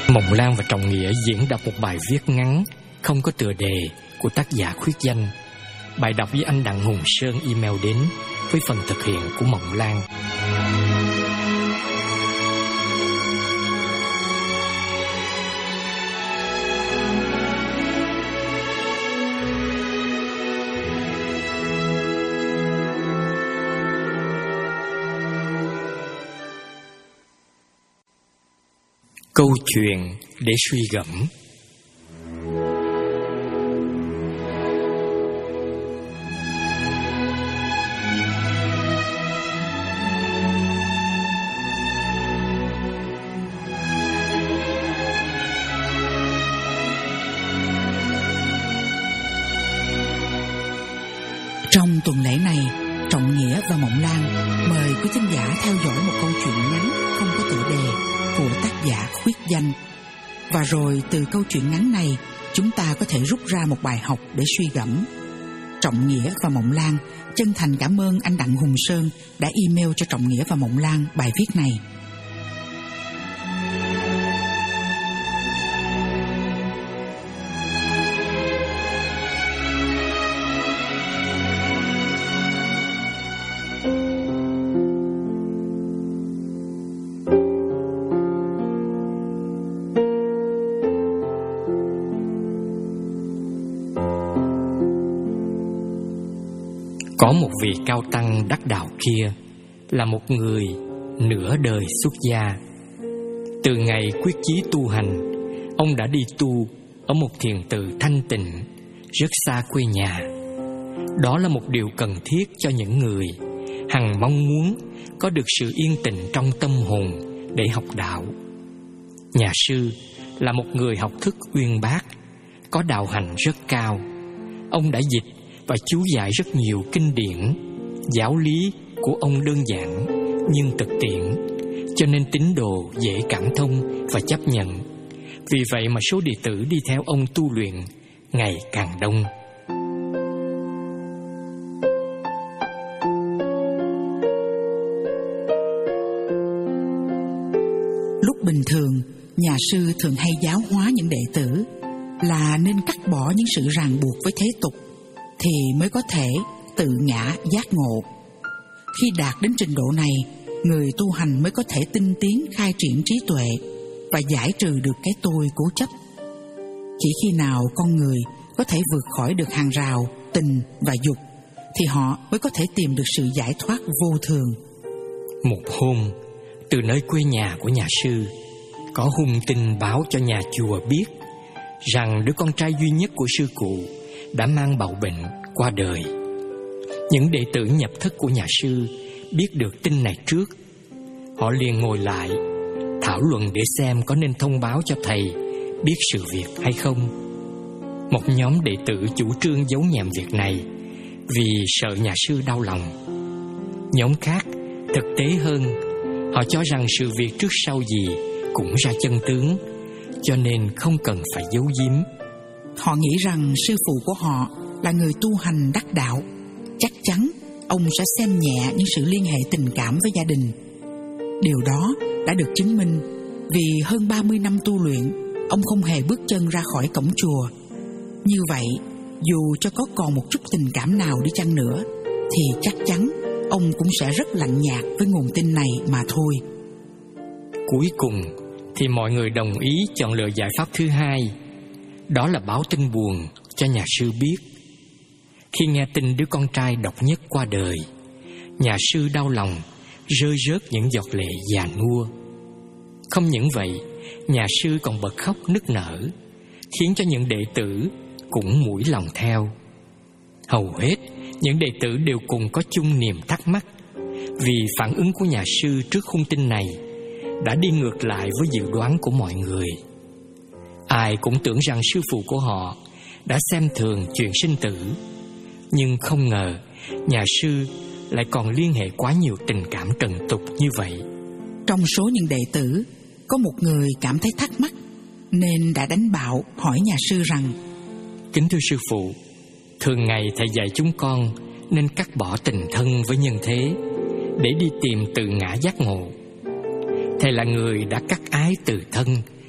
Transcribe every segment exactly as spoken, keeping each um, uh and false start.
Mộng Lan và Trọng Nghĩa diễn đọc một bài viết ngắn không có tựa đề của tác giả khuyết danh. Bài đọc với anh Đặng Hùng Sơn email đến với phần thực hiện của Mộng Lan. Câu chuyện để suy gẫm. Trong tuần lễ này, Trọng Nghĩa và Mộng Lan mời quý thính giả theo dõi một câu chuyện ngắn không có tựa đề của tác giả khuyết danh. Và rồi từ câu chuyện ngắn này, chúng ta có thể rút ra một bài học để suy gẫm. Trọng Nghĩa và Mộng Lan chân thành cảm ơn anh Đặng Hùng Sơn đã email cho Trọng Nghĩa và Mộng Lan bài viết này. Có một vị cao tăng đắc đạo kia là một người nửa đời xuất gia. Từ ngày quyết chí tu hành, ông đã đi tu ở một thiền tự thanh tịnh rất xa quê nhà. Đó là một điều cần thiết cho những người hằng mong muốn có được sự yên tĩnh trong tâm hồn để học đạo. Nhà sư là một người học thức uyên bác, có đạo hạnh rất cao. Ông đã dịch và chú giải rất nhiều kinh điển. Giáo lý của ông đơn giản nhưng thực tiễn, cho nên tín đồ dễ cảm thông và chấp nhận. Vì vậy mà số đệ tử đi theo ông tu luyện ngày càng đông. Lúc bình thường, nhà sư thường hay giáo hóa những đệ tử là nên cắt bỏ những sự ràng buộc với thế tục thì mới có thể tự ngã giác ngộ. Khi đạt đến trình độ này, người tu hành mới có thể tinh tiến khai triển trí tuệ và giải trừ được cái tôi cố chấp. Chỉ khi nào con người có thể vượt khỏi được hàng rào tình và dục thì họ mới có thể tìm được sự giải thoát vô thường. Một hôm, từ nơi quê nhà của nhà sư, có hung tin báo cho nhà chùa biết rằng đứa con trai duy nhất của sư cụ đã mang bạo bệnh qua đời. Những đệ tử nhập thất của nhà sư biết được tin này trước. Họ liền ngồi lại thảo luận để xem có nên thông báo cho thầy biết sự việc hay không. Một nhóm đệ tử chủ trương giấu nhẹm việc này vì sợ nhà sư đau lòng. Nhóm khác thực tế hơn, họ cho rằng sự việc trước sau gì cũng ra chân tướng, cho nên không cần phải giấu giếm. Họ nghĩ rằng sư phụ của họ là người tu hành đắc đạo, chắc chắn ông sẽ xem nhẹ những sự liên hệ tình cảm với gia đình. Điều đó đã được chứng minh vì hơn ba mươi năm tu luyện, ông không hề bước chân ra khỏi cổng chùa. Như vậy, dù cho có còn một chút tình cảm nào đi chăng nữa, thì chắc chắn ông cũng sẽ rất lạnh nhạt với nguồn tin này mà thôi. Cuối cùng thì mọi người đồng ý chọn lựa giải pháp thứ hai, đó là báo tin buồn cho nhà sư biết. Khi nghe tin đứa con trai độc nhất qua đời, nhà sư đau lòng, rơi rớt những giọt lệ già nua. Không những vậy, nhà sư còn bật khóc nức nở, khiến cho những đệ tử cũng mũi lòng theo. Hầu hết những đệ tử đều cùng có chung niềm thắc mắc, vì phản ứng của nhà sư trước hung tin này đã đi ngược lại với dự đoán của mọi người. Ai cũng tưởng rằng sư phụ của họ đã xem thường chuyện sinh tử, nhưng không ngờ nhà sư lại còn liên hệ quá nhiều tình cảm trần tục như vậy. Trong số những đệ tử, có một người cảm thấy thắc mắc nên đã đánh bạo hỏi nhà sư rằng: Kính thưa sư phụ, thường ngày thầy dạy chúng con nên cắt bỏ tình thân với nhân thế để đi tìm tự ngã giác ngộ. Thầy là người đã cắt ái từ thân,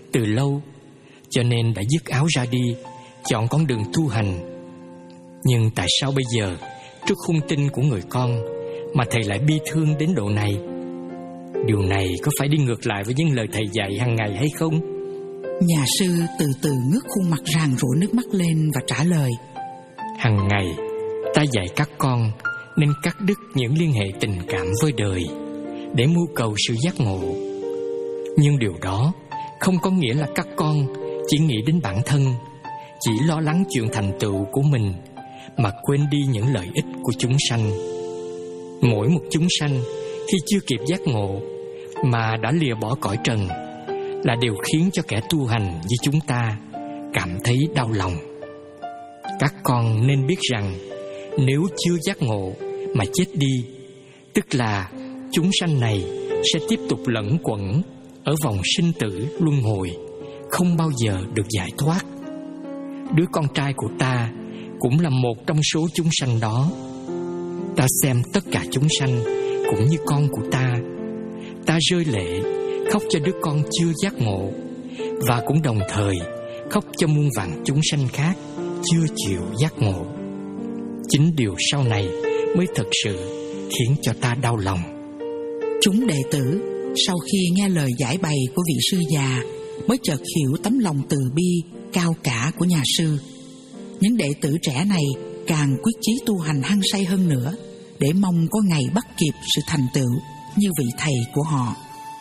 từ lâu, cho nên đã dứt áo ra đi, chọn con đường tu hành. Nhưng tại sao bây giờ, trước hung tin của người con, mà thầy lại bi thương đến độ này? Điều này có phải đi ngược lại với những lời thầy dạy hàng ngày hay không? Nhà sư từ từ ngước khuôn mặt ràn rụa nước mắt lên và trả lời: Hằng ngày ta dạy các con nên cắt đứt những liên hệ tình cảm với đời để mưu cầu sự giác ngộ. Nhưng điều đó không có nghĩa là các con chỉ nghĩ đến bản thân, chỉ lo lắng chuyện thành tựu của mình mà quên đi những lợi ích của chúng sanh. Mỗi một chúng sanh khi chưa kịp giác ngộ mà đã lìa bỏ cõi trần là điều khiến cho kẻ tu hành như chúng ta cảm thấy đau lòng. Các con nên biết rằng nếu chưa giác ngộ mà chết đi, tức là chúng sanh này sẽ tiếp tục lẩn quẩn ở vòng sinh tử luân hồi, không bao giờ được giải thoát. Đứa con trai của ta cũng là một trong số chúng sanh đó. Ta xem tất cả chúng sanh cũng như con của ta. Ta rơi lệ khóc cho đứa con chưa giác ngộ, và cũng đồng thời khóc cho muôn vàn chúng sanh khác chưa chịu giác ngộ. Chính điều sau này mới thật sự khiến cho ta đau lòng. Chúng đệ tử sau khi nghe lời giải bày của vị sư già mới chợt hiểu tấm lòng từ bi cao cả của nhà sư. Những đệ tử trẻ này càng quyết chí tu hành hăng say hơn nữa, để mong có ngày bắt kịp sự thành tựu như vị thầy của họ.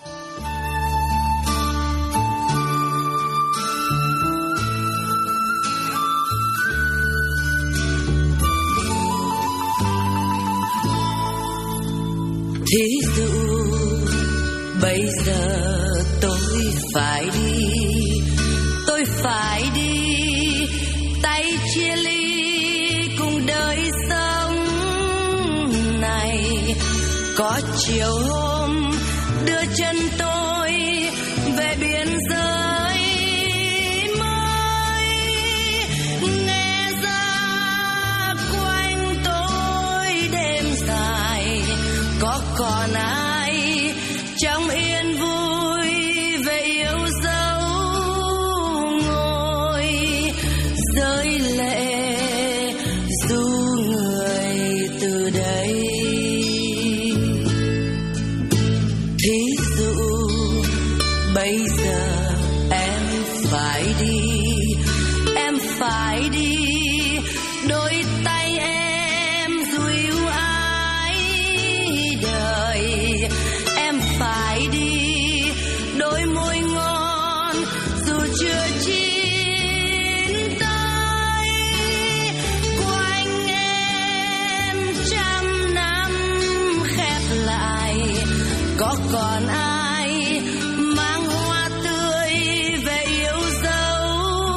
Thí dụ bây giờ tôi phải đi, tôi phải đi, tay chia ly cùng đời sống này. Có chiều hôm đưa chân tôi về biên giới mới, nghe ra quanh tôi đêm dài, có còn ai trong yên vui về yêu dấu, ngồi rơi lệ du người từ đây. Thí dụ bây giờ em phải đi, em phải đi, đôi tay em dìu ái đời. Em phải đi, đôi môi ngon dù chưa chín tới. Quanh em trăm năm khép lại, có còn ai mang hoa tươi về yêu dấu,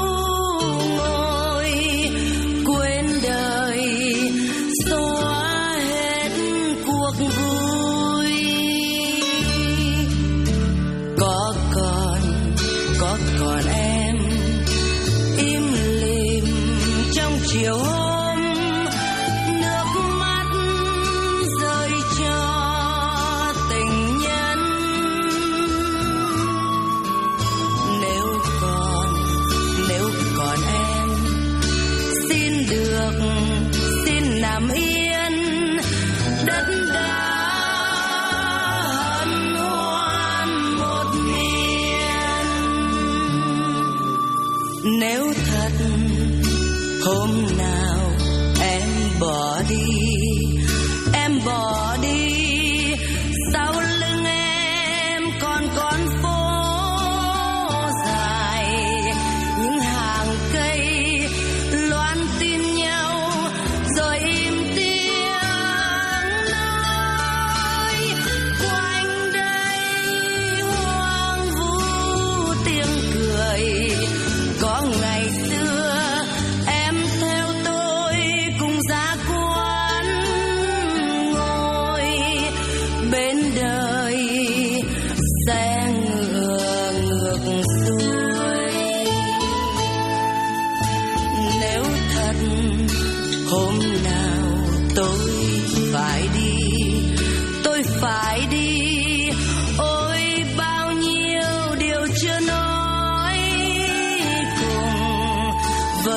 ngồi quên đời xóa hết cuộc vui. Có còn, có còn em im lìm trong chiều hôm, nước mắt rơi cho tình nhân. Nếu còn, nếu còn em, xin được, xin nằm yên đất đai hân hoan một miền. Nếu thật hôm nào em bỏ đi, em bỏ đi, sau lưng em còn con phố dài, những hàng cây loan tin nhau rồi im tiếng nói. Quanh đây hoang vu tiếng cười, có ngày xưa em theo tôi cùng ra quán ngồi bên đời xe ngựa ngược xuôi. Nếu thật hôm nào tôi phải đi, tôi phải đi, ôi bao nhiêu điều chưa nói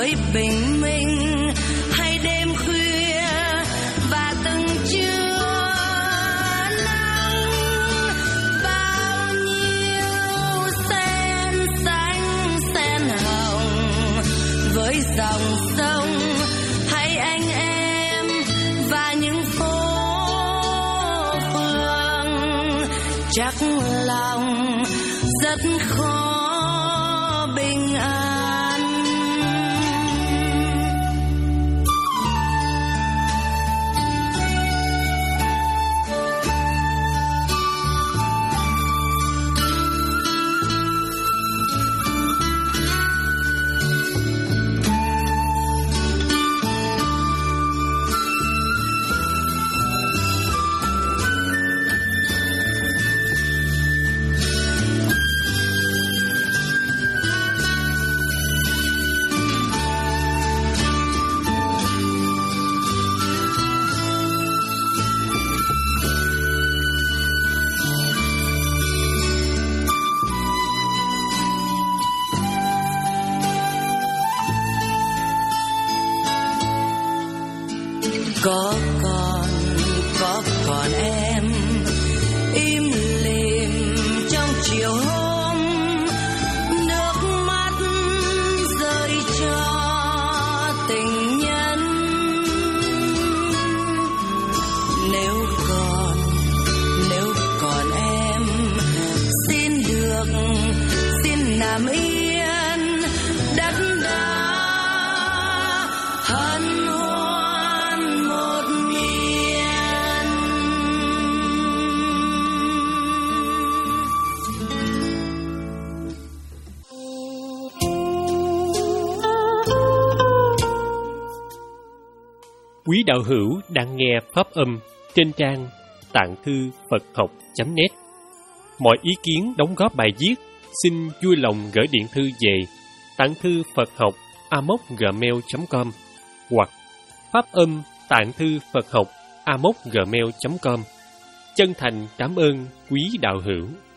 với bình minh hay đêm khuya và từng trưa nắng, bao nhiêu sen xanh sen hồng với dòng sông hay anh em và những phố phường, chắc lòng rất khó bình an. Có con, có còn em, im lìm trong chiều hôm, nước mắt rơi cho tình nhân. Nếu còn, nếu còn em, xin được, xin nằm yên đất đai hân hoan một miền. Quý đạo hữu đang nghe pháp âm trên trang tạng thư Phật học chấm net. Mọi ý kiến đóng góp bài viết xin vui lòng gửi điện thư về tạng thư Phật học a m o c gmail chấm com hoặc pháp âm tạng thư Phật học a m o c gmail chấm com. Chân thành cảm ơn quý đạo hữu.